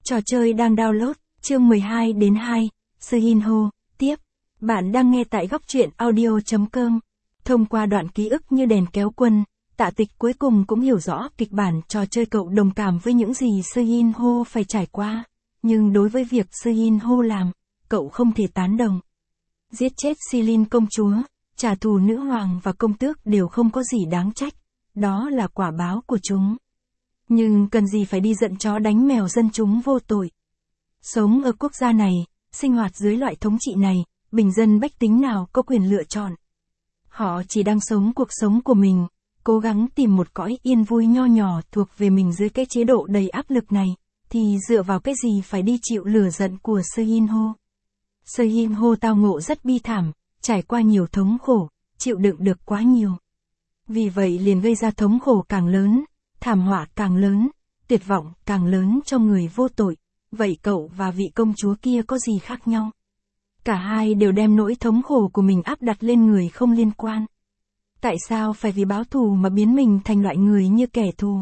Trò chơi đang download, chương 12 đến 2, Suhinho, tiếp. Bạn đang nghe tại góc truyện audio.com. Thông qua đoạn ký ức như đèn kéo quân, Tạ Tịch cuối cùng cũng hiểu rõ kịch bản trò chơi, cậu đồng cảm với những gì Suhinho phải trải qua. Nhưng đối với việc Suhinho làm, cậu không thể tán đồng. Giết chết Silin công chúa, trả thù nữ hoàng và công tước đều không có gì đáng trách. Đó là quả báo của chúng. Nhưng cần gì phải đi giận chó đánh mèo dân chúng vô tội. Sống ở quốc gia này, sinh hoạt dưới loại thống trị này, bình dân bách tính nào có quyền lựa chọn. Họ chỉ đang sống cuộc sống của mình, cố gắng tìm một cõi yên vui nho nhỏ thuộc về mình dưới cái chế độ đầy áp lực này, thì dựa vào cái gì phải đi chịu lửa giận của Suhinho. Suhinho tao ngộ rất bi thảm, trải qua nhiều thống khổ, chịu đựng được quá nhiều. Vì vậy liền gây ra thống khổ càng lớn, thảm họa càng lớn, tuyệt vọng càng lớn cho người vô tội. Vậy cậu và vị công chúa kia có gì khác nhau? Cả hai đều đem nỗi thống khổ của mình áp đặt lên người không liên quan. Tại sao phải vì báo thù mà biến mình thành loại người như kẻ thù?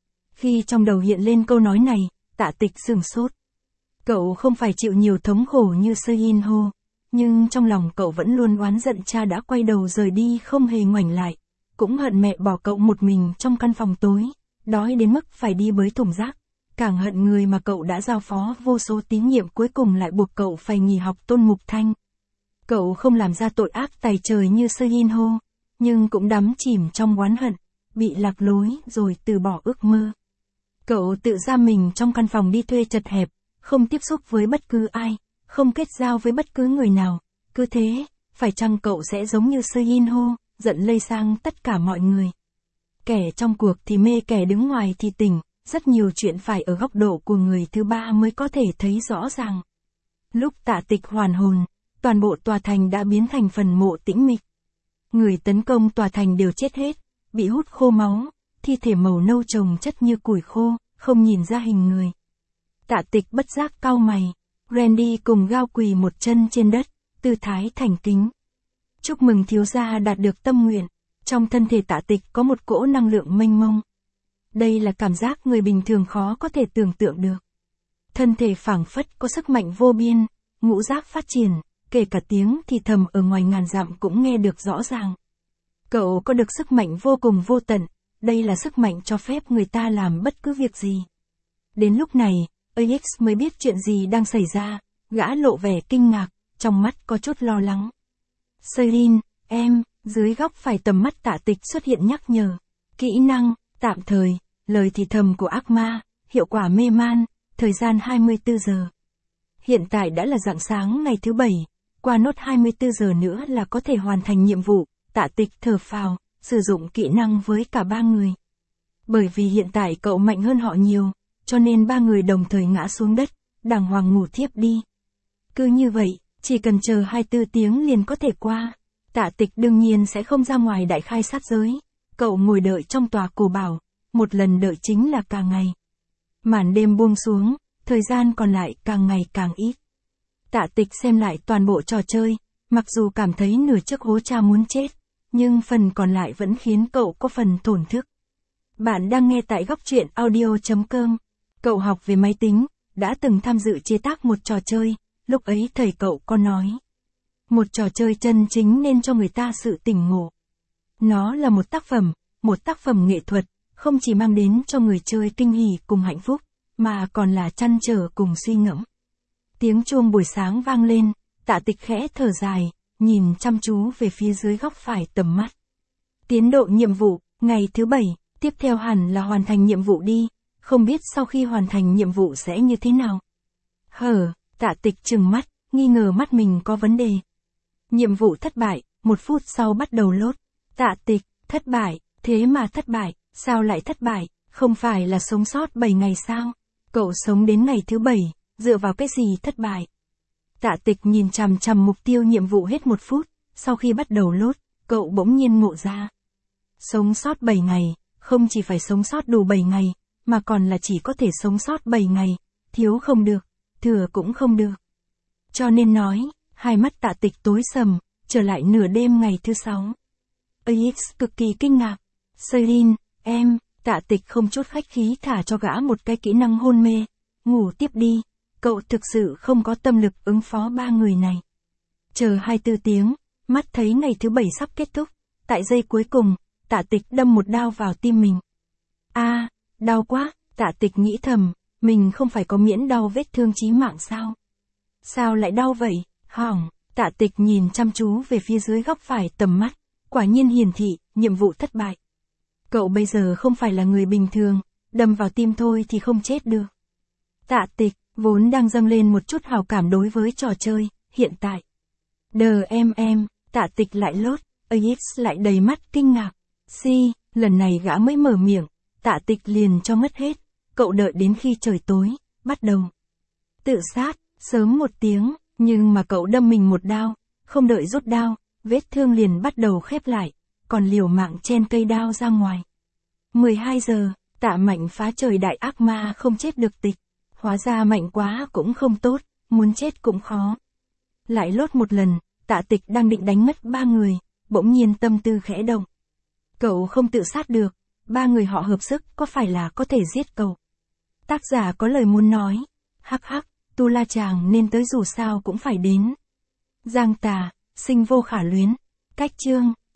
Khi trong đầu hiện lên câu nói này, Tạ Tịch sửng sốt. Cậu không phải chịu nhiều thống khổ như Suhinho, nhưng trong lòng cậu vẫn luôn oán giận cha đã quay đầu rời đi không hề ngoảnh lại. Cũng hận mẹ bỏ cậu một mình trong căn phòng tối, đói đến mức phải đi bới thùng rác. Càng hận người mà cậu đã giao phó vô số tín nhiệm cuối cùng lại buộc cậu phải nghỉ học Tôn Mục Thanh. Cậu không làm ra tội ác tày trời như Suhinho, nhưng cũng đắm chìm trong oán hận, bị lạc lối rồi từ bỏ ước mơ. Cậu tự giam mình trong căn phòng đi thuê chật hẹp, không tiếp xúc với bất cứ ai, không kết giao với bất cứ người nào. Cứ thế, phải chăng cậu sẽ giống như Suhinho, giận lây sang tất cả mọi người? Kẻ trong cuộc thì mê, kẻ đứng ngoài thì tỉnh. Rất nhiều chuyện phải ở góc độ của người thứ ba mới có thể thấy rõ ràng. Lúc Tạ Tịch hoàn hồn, toàn bộ tòa thành đã biến thành phần mộ tĩnh mịch. Người tấn công tòa thành đều chết hết, bị hút khô máu, thi thể màu nâu chồng chất như củi khô, không nhìn ra hình người. Tạ Tịch bất giác cau mày, Randy cùng Gao quỳ một chân trên đất, tư thái thành kính. Chúc mừng thiếu gia đạt được tâm nguyện. Trong thân thể Tạ Tịch có một cỗ năng lượng mênh mông. Đây là cảm giác người bình thường khó có thể tưởng tượng được. Thân thể phảng phất có sức mạnh vô biên, ngũ giác phát triển, kể cả tiếng thì thầm ở ngoài ngàn dặm cũng nghe được rõ ràng. Cậu có được sức mạnh vô cùng vô tận, đây là sức mạnh cho phép người ta làm bất cứ việc gì. Đến lúc này, AX mới biết chuyện gì đang xảy ra, gã lộ vẻ kinh ngạc, trong mắt có chút lo lắng. Silin, em, dưới góc phải tầm mắt Tạ Tịch xuất hiện nhắc nhở. Kỹ năng, tạm thời, lời thì thầm của ác ma, hiệu quả mê man, thời gian 24 giờ. Hiện tại đã là rạng sáng ngày thứ 7, qua nốt 24 giờ nữa là có thể hoàn thành nhiệm vụ. Tạ Tịch thở phào, sử dụng kỹ năng với cả ba người. Bởi vì hiện tại cậu mạnh hơn họ nhiều, cho nên ba người đồng thời ngã xuống đất, đàng hoàng ngủ thiếp đi. Cứ như vậy, chỉ cần chờ 24 tiếng liền có thể qua. Tạ Tịch đương nhiên sẽ không ra ngoài đại khai sát giới. Cậu ngồi đợi trong tòa cổ bảo, một lần đợi chính là cả ngày. Màn đêm buông xuống, thời gian còn lại càng ngày càng ít. Tạ Tịch xem lại toàn bộ trò chơi, mặc dù cảm thấy nửa chiếc hố cha muốn chết, nhưng phần còn lại vẫn khiến cậu có phần thổn thức. Bạn đang nghe tại góc truyện audio.com. Cậu học về máy tính, đã từng tham dự chế tác một trò chơi, lúc ấy thầy cậu có nói. Một trò chơi chân chính nên cho người ta sự tỉnh ngộ. Nó là một tác phẩm nghệ thuật, không chỉ mang đến cho người chơi kinh hỉ cùng hạnh phúc, mà còn là trăn trở cùng suy ngẫm. Tiếng chuông buổi sáng vang lên, Tạ Tịch khẽ thở dài, nhìn chăm chú về phía dưới góc phải tầm mắt. Tiến độ nhiệm vụ, ngày thứ 7, tiếp theo hẳn là hoàn thành nhiệm vụ đi, không biết sau khi hoàn thành nhiệm vụ sẽ như thế nào. Tạ Tịch trừng mắt, nghi ngờ mắt mình có vấn đề. Nhiệm vụ thất bại, 1 phút sau bắt đầu lốt. Tạ Tịch, thất bại, thế mà thất bại, sao lại thất bại, không phải là sống sót 7 ngày sao? Cậu sống đến ngày thứ 7, dựa vào cái gì thất bại? Tạ Tịch nhìn chằm chằm mục tiêu nhiệm vụ hết 1 phút, sau khi bắt đầu lốt, cậu bỗng nhiên ngộ ra. Sống sót 7 ngày, không chỉ phải sống sót đủ 7 ngày, mà còn là chỉ có thể sống sót 7 ngày, thiếu không được, thừa cũng không được. Cho nên nói, hai mắt Tạ Tịch tối sầm, trở lại nửa đêm ngày thứ 6. AX cực kỳ kinh ngạc. Silin, em, Tạ Tịch không chút khách khí thả cho gã một cái kỹ năng hôn mê. ngủ tiếp đi, cậu thực sự không có tâm lực ứng phó ba người này. Chờ 24 tiếng, mắt thấy ngày thứ 7 sắp kết thúc, tại giây cuối cùng, Tạ Tịch đâm một đao vào tim mình. A, đau quá, Tạ Tịch nghĩ thầm, mình không phải có miễn đau vết thương chí mạng sao? Sao lại đau vậy, hỏng, Tạ Tịch nhìn chăm chú về phía dưới góc phải tầm mắt, quả nhiên hiển thị, nhiệm vụ thất bại. Cậu bây giờ không phải là người bình thường, đâm vào tim thôi thì không chết được. Tạ Tịch, vốn đang dâng lên một chút hào cảm đối với trò chơi, hiện tại. Tạ Tịch lại lốt, AX lại đầy mắt kinh ngạc. Lần này gã mới mở miệng, Tạ Tịch liền cho ngất hết, cậu đợi đến khi trời tối, bắt đầu. Tự sát, sớm một tiếng, nhưng mà cậu đâm mình một đao, không đợi rút đao, vết thương liền bắt đầu khép lại, còn liều mạng chen cây đao ra ngoài. 12 giờ, Tạ Mạnh phá trời đại ác ma không chết được Tịch. Hóa ra mạnh quá cũng không tốt, muốn chết cũng khó. Lại lốt một lần, Tạ Tịch đang định đánh mất ba người, bỗng nhiên tâm tư khẽ động. Cậu không tự sát được, ba người họ hợp sức có phải là có thể giết cậu. Tác giả có lời muốn nói, hắc hắc, Tu La chàng nên tới dù sao cũng phải đến. Giang Tà, sinh vô khả luyến, cách chương.